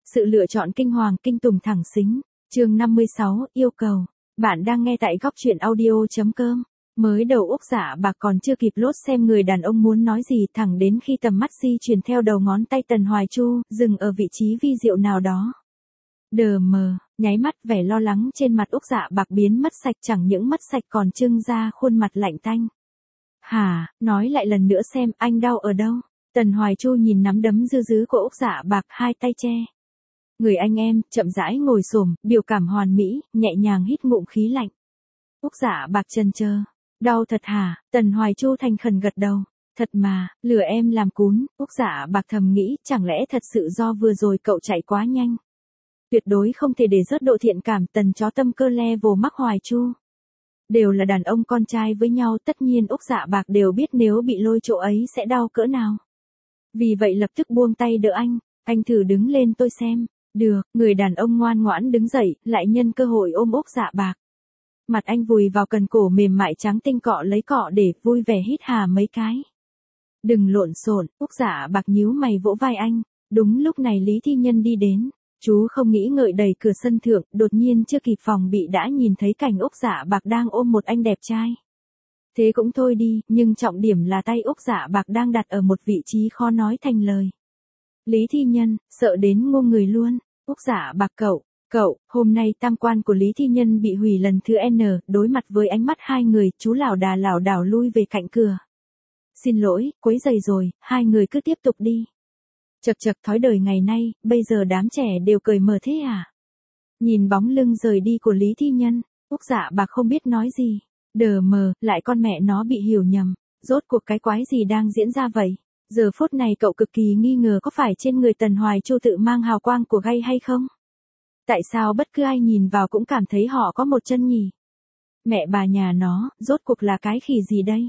Sự lựa chọn kinh hoàng kinh tủng thẳng xính. Chương 56, yêu cầu. Bạn đang nghe tại góc truyện audio.com. Mới đầu Úc Dạ Bạc còn chưa kịp lốt xem người đàn ông muốn nói gì, thẳng đến khi tầm mắt di chuyển theo đầu ngón tay Tần Hoài Chu, dừng ở vị trí vi diệu nào đó. Đờ mờ, nháy mắt vẻ lo lắng trên mặt Úc Dạ Bạc biến mất sạch, chẳng những mất sạch còn trưng ra khuôn mặt lạnh tanh. Hả, nói lại lần nữa xem, anh đau ở đâu? Tần Hoài Chu nhìn nắm đấm dư dứ của Úc Dạ Bạc, hai tay che người anh em, chậm rãi ngồi xổm, biểu cảm hoàn mỹ, nhẹ nhàng hít ngụm khí lạnh. Úc Dạ Bạc chần chờ. Đau thật hả? Tần Hoài Chu thành khẩn gật đầu. Thật mà, lừa em làm cún. Úc Dạ Bạc thầm nghĩ, chẳng lẽ thật sự do vừa rồi cậu chạy quá nhanh? Tuyệt đối không thể để rớt độ thiện cảm. Tần chó tâm cơ level mắc Hoài Chu. Đều là đàn ông con trai với nhau, tất nhiên Úc Dạ Bạc đều biết nếu bị lôi chỗ ấy sẽ đau cỡ nào. Vì vậy lập tức buông tay đỡ anh thử đứng lên tôi xem. Được, người đàn ông ngoan ngoãn đứng dậy, lại nhân cơ hội ôm Úc Dạ Bạc. Mặt anh vùi vào cần cổ mềm mại trắng tinh, cọ lấy cọ để vui vẻ hít hà mấy cái. Đừng lộn xộn. Úc Dạ Bạc nhíu mày vỗ vai anh. Đúng lúc này Lý Thi Nhân đi đến. Chú không nghĩ ngợi đẩy cửa sân thượng, đột nhiên chưa kịp phòng bị đã nhìn thấy cảnh Úc Dạ Bạc đang ôm một anh đẹp trai. Thế cũng thôi đi, nhưng trọng điểm là tay Úc Dạ Bạc đang đặt ở một vị trí khó nói thành lời. Lý Thi Nhân, sợ đến ngu người luôn. Úc Dạ Bạc cậu, hôm nay tam quan của Lý Thi Nhân bị hủy lần thứ N, đối mặt với ánh mắt hai người, chú lảo đảo lui về cạnh cửa. Xin lỗi, quấy rầy rồi, hai người cứ tiếp tục đi. Chật thói đời ngày nay, bây giờ đám trẻ đều cởi mở thế à? Nhìn bóng lưng rời đi của Lý Thi Nhân, Úc Dạ Bạc không biết nói gì. Đờ mờ, lại con mẹ nó bị hiểu nhầm. Rốt cuộc cái quái gì đang diễn ra vậy? Giờ phút này cậu cực kỳ nghi ngờ có phải trên người Tần Hoài Chu tự mang hào quang của gay hay không? Tại sao bất cứ ai nhìn vào cũng cảm thấy họ có một chân nhỉ? Mẹ bà nhà nó, rốt cuộc là cái khỉ gì đây?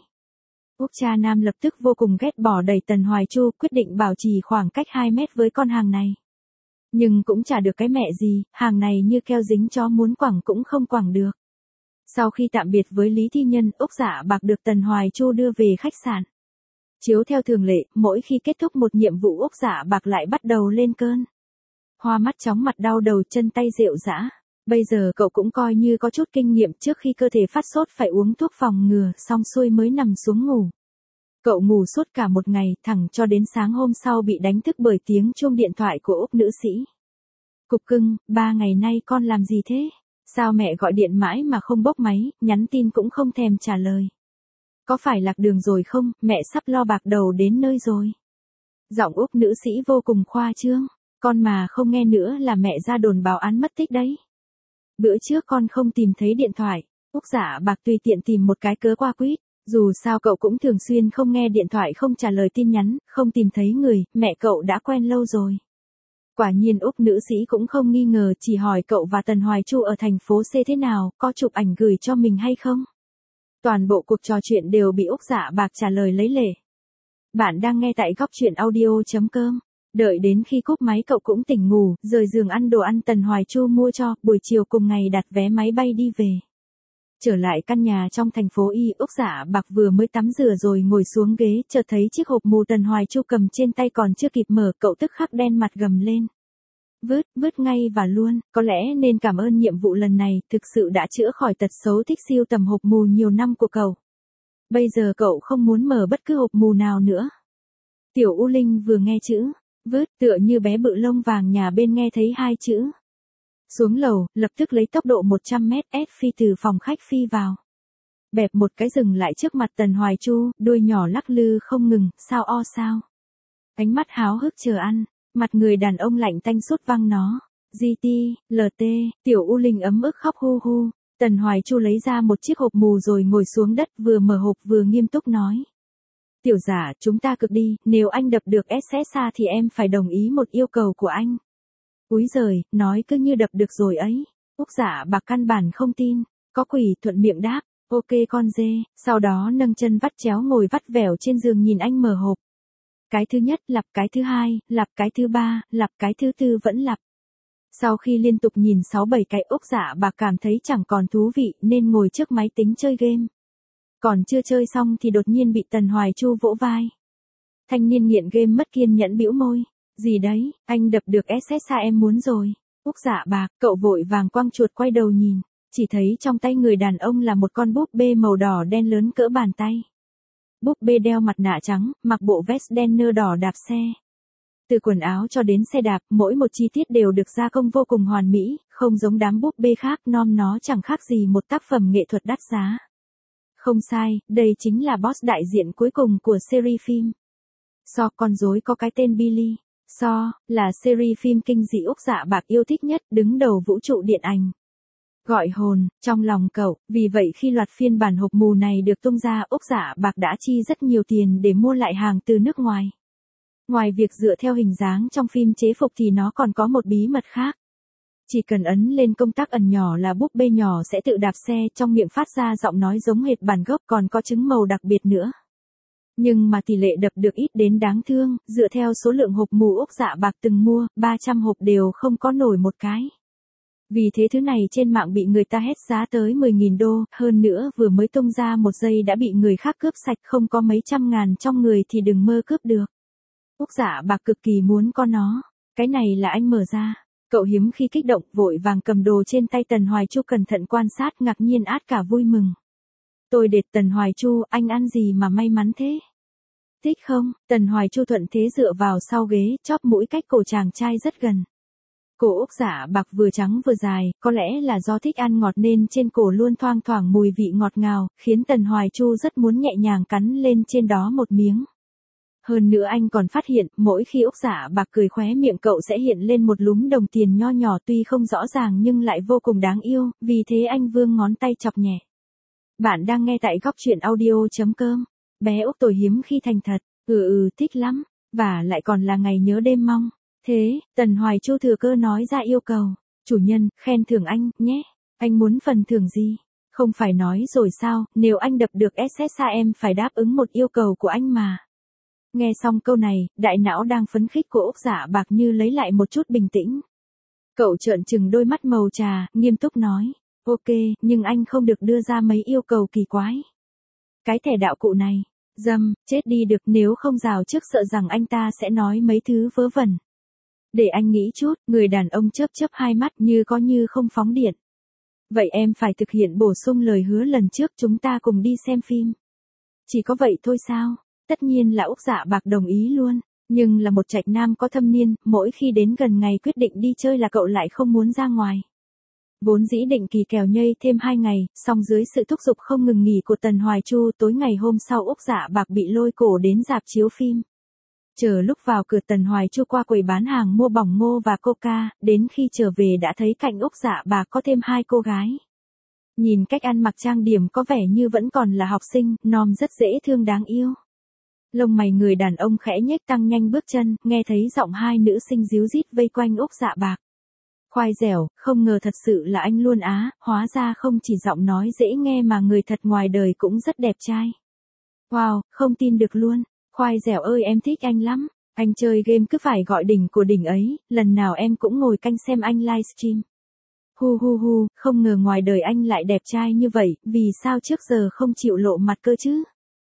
Úc cha nam lập tức vô cùng ghét bỏ đẩy Tần Hoài Chu, quyết định bảo trì khoảng cách 2 mét với con hàng này. Nhưng cũng chả được cái mẹ gì, hàng này như keo dính chó muốn quẳng cũng không quẳng được. Sau khi tạm biệt với Lý Thi Nhân, Úc Dạ Bạc được Tần Hoài Chu đưa về khách sạn. Chiếu theo thường lệ, mỗi khi kết thúc một nhiệm vụ Úc Dạ Bạc lại bắt đầu lên cơn. Hoa mắt chóng mặt đau đầu chân tay rệu rã. Bây giờ cậu cũng coi như có chút kinh nghiệm, trước khi cơ thể phát sốt phải uống thuốc phòng ngừa, xong xuôi mới nằm xuống ngủ. Cậu ngủ suốt cả một ngày, thẳng cho đến sáng hôm sau bị đánh thức bởi tiếng chuông điện thoại của Úc nữ sĩ. Cục cưng, 3 ngày nay con làm gì thế? Sao mẹ gọi điện mãi mà không bốc máy, nhắn tin cũng không thèm trả lời. Có phải lạc đường rồi không, mẹ sắp lo bạc đầu đến nơi rồi. Giọng Úc nữ sĩ vô cùng khoa trương. Con mà không nghe nữa là mẹ ra đồn báo án mất tích đấy. Bữa trước con không tìm thấy điện thoại. Úc Dạ Bạc tùy tiện tìm một cái cớ qua quýt. Dù sao cậu cũng thường xuyên không nghe điện thoại, không trả lời tin nhắn, không tìm thấy người, mẹ cậu đã quen lâu rồi. Quả nhiên Úc nữ sĩ cũng không nghi ngờ, chỉ hỏi cậu và Tần Hoài Chu ở thành phố C thế nào, có chụp ảnh gửi cho mình hay không? Toàn bộ cuộc trò chuyện đều bị Úc Dạ Bạc trả lời lấy lệ. Bạn đang nghe tại góc truyện audio.com. Đợi đến khi cúp máy cậu cũng tỉnh ngủ, rời giường ăn đồ ăn Tần Hoài Chu mua cho, buổi chiều cùng ngày đặt vé máy bay đi về. Trở lại căn nhà trong thành phố Y, Úc Dạ Bạc vừa mới tắm rửa rồi ngồi xuống ghế, chợt thấy chiếc hộp mù Tần Hoài Chu cầm trên tay còn chưa kịp mở, cậu tức khắc đen mặt gầm lên. Vứt ngay và luôn, có lẽ nên cảm ơn nhiệm vụ lần này, thực sự đã chữa khỏi tật xấu thích sưu tầm hộp mù nhiều năm của cậu. Bây giờ cậu không muốn mở bất cứ hộp mù nào nữa. Tiểu U Linh vừa nghe chữ tựa như bé bự lông vàng nhà bên nghe thấy hai chữ. Xuống lầu, lập tức lấy tốc độ 100 mét phi từ phòng khách phi vào. Bẹp một cái dừng lại trước mặt Tần Hoài Chu, đuôi nhỏ lắc lư không ngừng, sao. Ánh mắt háo hức chờ ăn, mặt người đàn ông lạnh tanh sốt văng nó. GT, LT, Tiểu U Linh ấm ức khóc hu hu. Tần Hoài Chu lấy ra một chiếc hộp mù rồi ngồi xuống đất, vừa mở hộp vừa nghiêm túc nói. Tiểu giả, chúng ta cực đi, nếu anh đập được SSA thì em phải đồng ý một yêu cầu của anh. Úi giời, nói cứ như đập được rồi ấy. Úc Dạ Bạc căn bản không tin, có quỷ thuận miệng đáp, ok con dê, sau đó nâng chân vắt chéo ngồi vắt vẻo trên giường nhìn anh mở hộp. Cái thứ nhất lặp, cái thứ hai, lặp cái thứ ba, lặp cái thứ tư vẫn lặp. Sau khi liên tục nhìn 6-7 cái, Úc Dạ Bạc cảm thấy chẳng còn thú vị nên ngồi trước máy tính chơi game. Còn chưa chơi xong thì đột nhiên bị Tần Hoài Chu vỗ vai. Thanh niên nghiện game mất kiên nhẫn bĩu môi. Gì đấy, anh đập được SSA em muốn rồi. Úc Dạ Bạc, cậu vội vàng quăng chuột quay đầu nhìn, chỉ thấy trong tay người đàn ông là một con búp bê màu đỏ đen lớn cỡ bàn tay. Búp bê đeo mặt nạ trắng, mặc bộ vest đen nơ đỏ đạp xe. Từ quần áo cho đến xe đạp, mỗi một chi tiết đều được gia công vô cùng hoàn mỹ, không giống đám búp bê khác, nó chẳng khác gì một tác phẩm nghệ thuật đắt giá. Không sai, đây chính là boss đại diện cuối cùng của series phim. So, con rối có cái tên Billy. So, là series phim kinh dị Úc Dạ Bạc yêu thích nhất, đứng đầu vũ trụ điện ảnh. Gọi hồn, trong lòng cậu, vì vậy khi loạt phiên bản hộp mù này được tung ra, Úc Dạ Bạc đã chi rất nhiều tiền để mua lại hàng từ nước ngoài. Ngoài việc dựa theo hình dáng trong phim chế phục thì nó còn có một bí mật khác. Chỉ cần ấn lên công tắc ẩn nhỏ là búp bê nhỏ sẽ tự đạp xe, trong miệng phát ra giọng nói giống hệt bản gốc, còn có trứng màu đặc biệt nữa. Nhưng mà tỷ lệ đập được ít đến đáng thương, dựa theo số lượng hộp mù Úc Dạ Bạc từng mua, 300 hộp đều không có nổi một cái. Vì thế thứ này trên mạng bị người ta hét giá tới 10.000 đô, hơn nữa vừa mới tung ra một giây đã bị người khác cướp sạch, không có mấy trăm ngàn trong người thì đừng mơ cướp được. Úc Dạ Bạc cực kỳ muốn có nó. Cái này là anh mở ra. Cậu hiếm khi kích động, vội vàng cầm đồ trên tay Tần Hoài Chu cẩn thận quan sát, ngạc nhiên át cả vui mừng. Tôi đệt Tần Hoài Chu, anh ăn gì mà may mắn thế? Thích không? Tần Hoài Chu thuận thế dựa vào sau ghế, chóp mũi cách cổ chàng trai rất gần. Cổ Úc Dạ Bạc vừa trắng vừa dài, có lẽ là do thích ăn ngọt nên trên cổ luôn thoang thoảng mùi vị ngọt ngào, khiến Tần Hoài Chu rất muốn nhẹ nhàng cắn lên trên đó một miếng. Hơn nữa anh còn phát hiện, mỗi khi Úc Dạ Bạc cười khóe miệng cậu sẽ hiện lên một lúm đồng tiền nho nhỏ, tuy không rõ ràng nhưng lại vô cùng đáng yêu, vì thế anh vươn ngón tay chọc nhẹ. Bạn đang nghe tại góc truyện audio.com. Bé Úc tôi hiếm khi thành thật, thích lắm, và lại còn là ngày nhớ đêm mong. Thế, Tần Hoài Chu thừa cơ nói ra yêu cầu. Chủ nhân, khen thưởng anh, nhé. Anh muốn phần thưởng gì? Không phải nói rồi sao, nếu anh đập được SSA em phải đáp ứng một yêu cầu của anh mà. Nghe xong câu này, đại não đang phấn khích của Úc Dạ Bạc như lấy lại một chút bình tĩnh. Cậu trợn trừng đôi mắt màu trà, nghiêm túc nói. Ok, nhưng anh không được đưa ra mấy yêu cầu kỳ quái. Cái thẻ đạo cụ này, chết đi được, nếu không rào trước sợ rằng anh ta sẽ nói mấy thứ vớ vẩn. Để anh nghĩ chút, người đàn ông chớp chớp hai mắt như có như không phóng điện. Vậy em phải thực hiện bổ sung lời hứa lần trước chúng ta cùng đi xem phim. Chỉ có vậy thôi sao? Tất nhiên là Úc Dạ Bạc đồng ý luôn. Nhưng là một trạch nam có thâm niên, mỗi khi đến gần ngày quyết định đi chơi là cậu lại không muốn ra ngoài. Vốn dĩ định kỳ kèo nhây thêm 2 ngày, song dưới sự thúc giục không ngừng nghỉ của Tần Hoài Chu, tối ngày hôm sau Úc Dạ Bạc bị lôi cổ đến rạp chiếu phim. Chờ lúc vào cửa Tần Hoài Chu qua quầy bán hàng mua bỏng ngô và coca, đến khi trở về đã thấy cạnh Úc Dạ Bạc có thêm 2 cô gái. Nhìn cách ăn mặc trang điểm có vẻ như vẫn còn là học sinh, nom rất dễ thương đáng yêu. Lông mày người đàn ông khẽ nhếch, tăng nhanh bước chân, nghe thấy giọng hai nữ sinh díu dít vây quanh Úc Dạ Bạc. Khoai dẻo, không ngờ thật sự là anh luôn á, hóa ra không chỉ giọng nói dễ nghe mà người thật ngoài đời cũng rất đẹp trai. Wow, không tin được luôn. Khoai dẻo ơi, em thích anh lắm. Anh chơi game cứ phải gọi đỉnh của đỉnh ấy, lần nào em cũng ngồi canh xem anh livestream. Hu, không ngờ ngoài đời anh lại đẹp trai như vậy, vì sao trước giờ không chịu lộ mặt cơ chứ?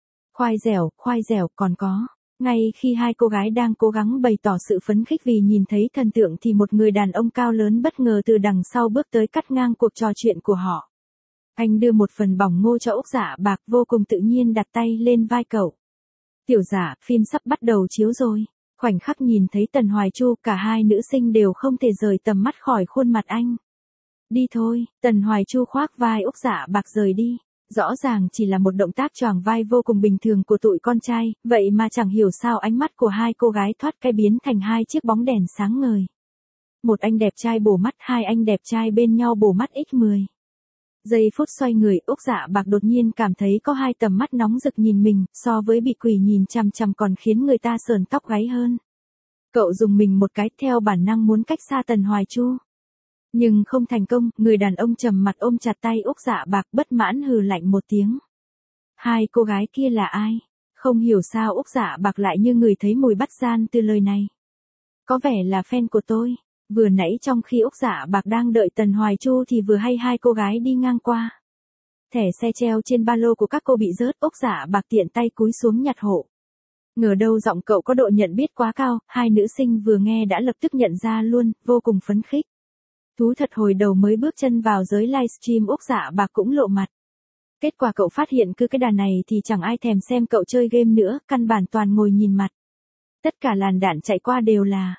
Khoai dẻo, còn có. Ngay khi hai cô gái đang cố gắng bày tỏ sự phấn khích vì nhìn thấy thần tượng thì một người đàn ông cao lớn bất ngờ từ đằng sau bước tới cắt ngang cuộc trò chuyện của họ. Anh đưa một phần bỏng ngô cho Úc Dạ Bạc, vô cùng tự nhiên đặt tay lên vai cậu. Tiểu Dạ, phim sắp bắt đầu chiếu rồi. Khoảnh khắc nhìn thấy Tần Hoài Chu, cả hai nữ sinh đều không thể rời tầm mắt khỏi khuôn mặt anh. Đi thôi, Tần Hoài Chu khoác vai Úc Dạ Bạc rời đi. Rõ ràng chỉ là một động tác choàng vai vô cùng bình thường của tụi con trai, vậy mà chẳng hiểu sao ánh mắt của hai cô gái thoát cái biến thành hai chiếc bóng đèn sáng ngời. Một anh đẹp trai bổ mắt, hai anh đẹp trai bên nhau bổ mắt x10. Giây phút xoay người, Úc Dạ Bạc đột nhiên cảm thấy có hai tầm mắt nóng rực nhìn mình, so với bị quỷ nhìn chằm chằm còn khiến người ta sởn tóc gáy hơn. Cậu dùng mình một cái, theo bản năng muốn cách xa Tần Hoài Chu. Nhưng không thành công, người đàn ông trầm mặt ôm chặt tay Úc Dạ Bạc, bất mãn hừ lạnh một tiếng. Hai cô gái kia là ai? Không hiểu sao Úc Dạ Bạc lại như người thấy mùi bắt gian từ lời này. Có vẻ là fan của tôi. Vừa nãy trong khi Úc Dạ Bạc đang đợi Tần Hoài Chu thì vừa hay hai cô gái đi ngang qua. Thẻ xe treo trên ba lô của các cô bị rớt, Úc Dạ Bạc tiện tay cúi xuống nhặt hộ. Ngờ đâu giọng cậu có độ nhận biết quá cao, hai nữ sinh vừa nghe đã lập tức nhận ra luôn, vô cùng phấn khích. Thú thật hồi đầu mới bước chân vào giới livestream Úc Dạ Bạc cũng lộ mặt. Kết quả cậu phát hiện cứ cái đàn này thì chẳng ai thèm xem cậu chơi game nữa, căn bản toàn ngồi nhìn mặt. Tất cả làn đạn chạy qua đều là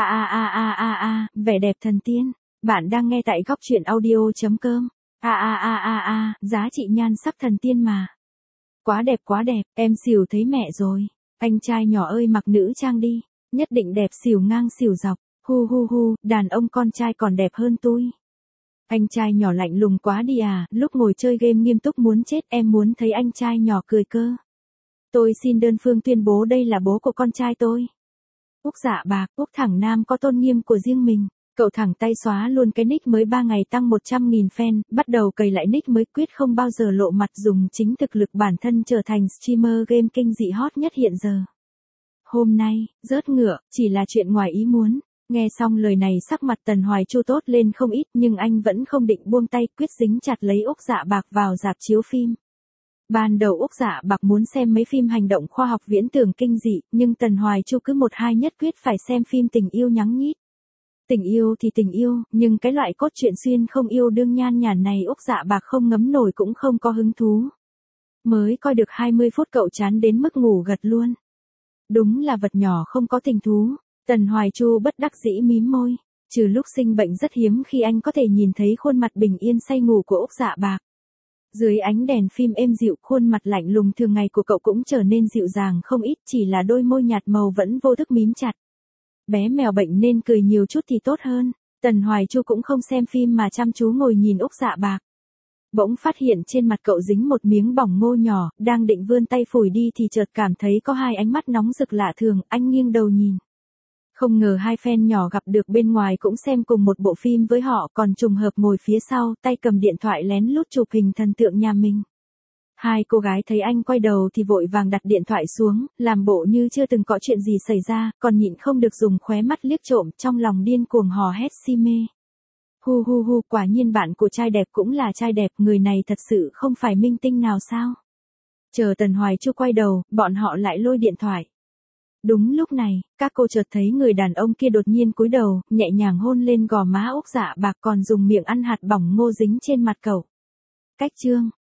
vẻ đẹp thần tiên. Bạn đang nghe tại góc truyện audio.com. Giá trị nhan sắc thần tiên mà. Quá đẹp, em xỉu thấy mẹ rồi. Anh trai nhỏ ơi mặc nữ trang đi, nhất định đẹp xỉu ngang xỉu dọc. Hu, đàn ông con trai còn đẹp hơn tôi. Anh trai nhỏ lạnh lùng quá đi à, lúc ngồi chơi game nghiêm túc muốn chết, em muốn thấy anh trai nhỏ cười cơ. Tôi xin đơn phương tuyên bố đây là bố của con trai tôi. Úc Dạ Bạc, Úc thẳng nam có tôn nghiêm của riêng mình. Cậu thẳng tay xóa luôn cái nick mới 3 ngày tăng 100.000 fan, bắt đầu cày lại nick mới, quyết không bao giờ lộ mặt, dùng chính thực lực bản thân trở thành streamer game kinh dị hot nhất hiện giờ. Hôm nay, rớt ngựa, chỉ là chuyện ngoài ý muốn. Nghe xong lời này sắc mặt Tần Hoài Chu tốt lên không ít, nhưng anh vẫn không định buông tay, quyết dính chặt lấy Úc Dạ Bạc vào rạp chiếu phim. Ban đầu Úc Dạ Bạc muốn xem mấy phim hành động khoa học viễn tưởng kinh dị, nhưng Tần Hoài Chu cứ một hai nhất quyết phải xem phim tình yêu nhắng nhít. Tình yêu thì tình yêu, nhưng cái loại cốt truyện xuyên không yêu đương nhan nhản này Úc Dạ Bạc không ngấm nổi cũng không có hứng thú. Mới coi được 20 phút cậu chán đến mức ngủ gật luôn. Đúng là vật nhỏ không có tình thú. Tần Hoài Chu bất đắc dĩ mím môi. Trừ lúc sinh bệnh rất hiếm khi anh có thể nhìn thấy khuôn mặt bình yên say ngủ của Úc Dạ Bạc. Dưới ánh đèn phim êm dịu, khuôn mặt lạnh lùng thường ngày của cậu cũng trở nên dịu dàng không ít, chỉ là đôi môi nhạt màu vẫn vô thức mím chặt. Bé mèo bệnh nên cười nhiều chút thì tốt hơn. Tần Hoài Chu cũng không xem phim mà chăm chú ngồi nhìn Úc Dạ Bạc. Bỗng phát hiện trên mặt cậu dính một miếng bỏng ngô nhỏ, đang định vươn tay phủi đi thì chợt cảm thấy có hai ánh mắt nóng rực lạ thường, anh nghiêng đầu nhìn. Không ngờ hai fan nhỏ gặp được bên ngoài cũng xem cùng một bộ phim với họ, còn trùng hợp ngồi phía sau, tay cầm điện thoại lén lút chụp hình thần tượng nhà mình. Hai cô gái thấy anh quay đầu thì vội vàng đặt điện thoại xuống, làm bộ như chưa từng có chuyện gì xảy ra, còn nhịn không được dùng khóe mắt liếc trộm, trong lòng điên cuồng hò hét si mê. Hu, quả nhiên bạn của trai đẹp cũng là trai đẹp, người này thật sự không phải minh tinh nào sao? Chờ Tần Hoài Chu quay đầu, bọn họ lại lôi điện thoại. Đúng lúc này, các cô chợt thấy người đàn ông kia đột nhiên cúi đầu, nhẹ nhàng hôn lên gò má Úc Dạ Bạc, còn dùng miệng ăn hạt bỏng ngô dính trên mặt cậu. Cách chương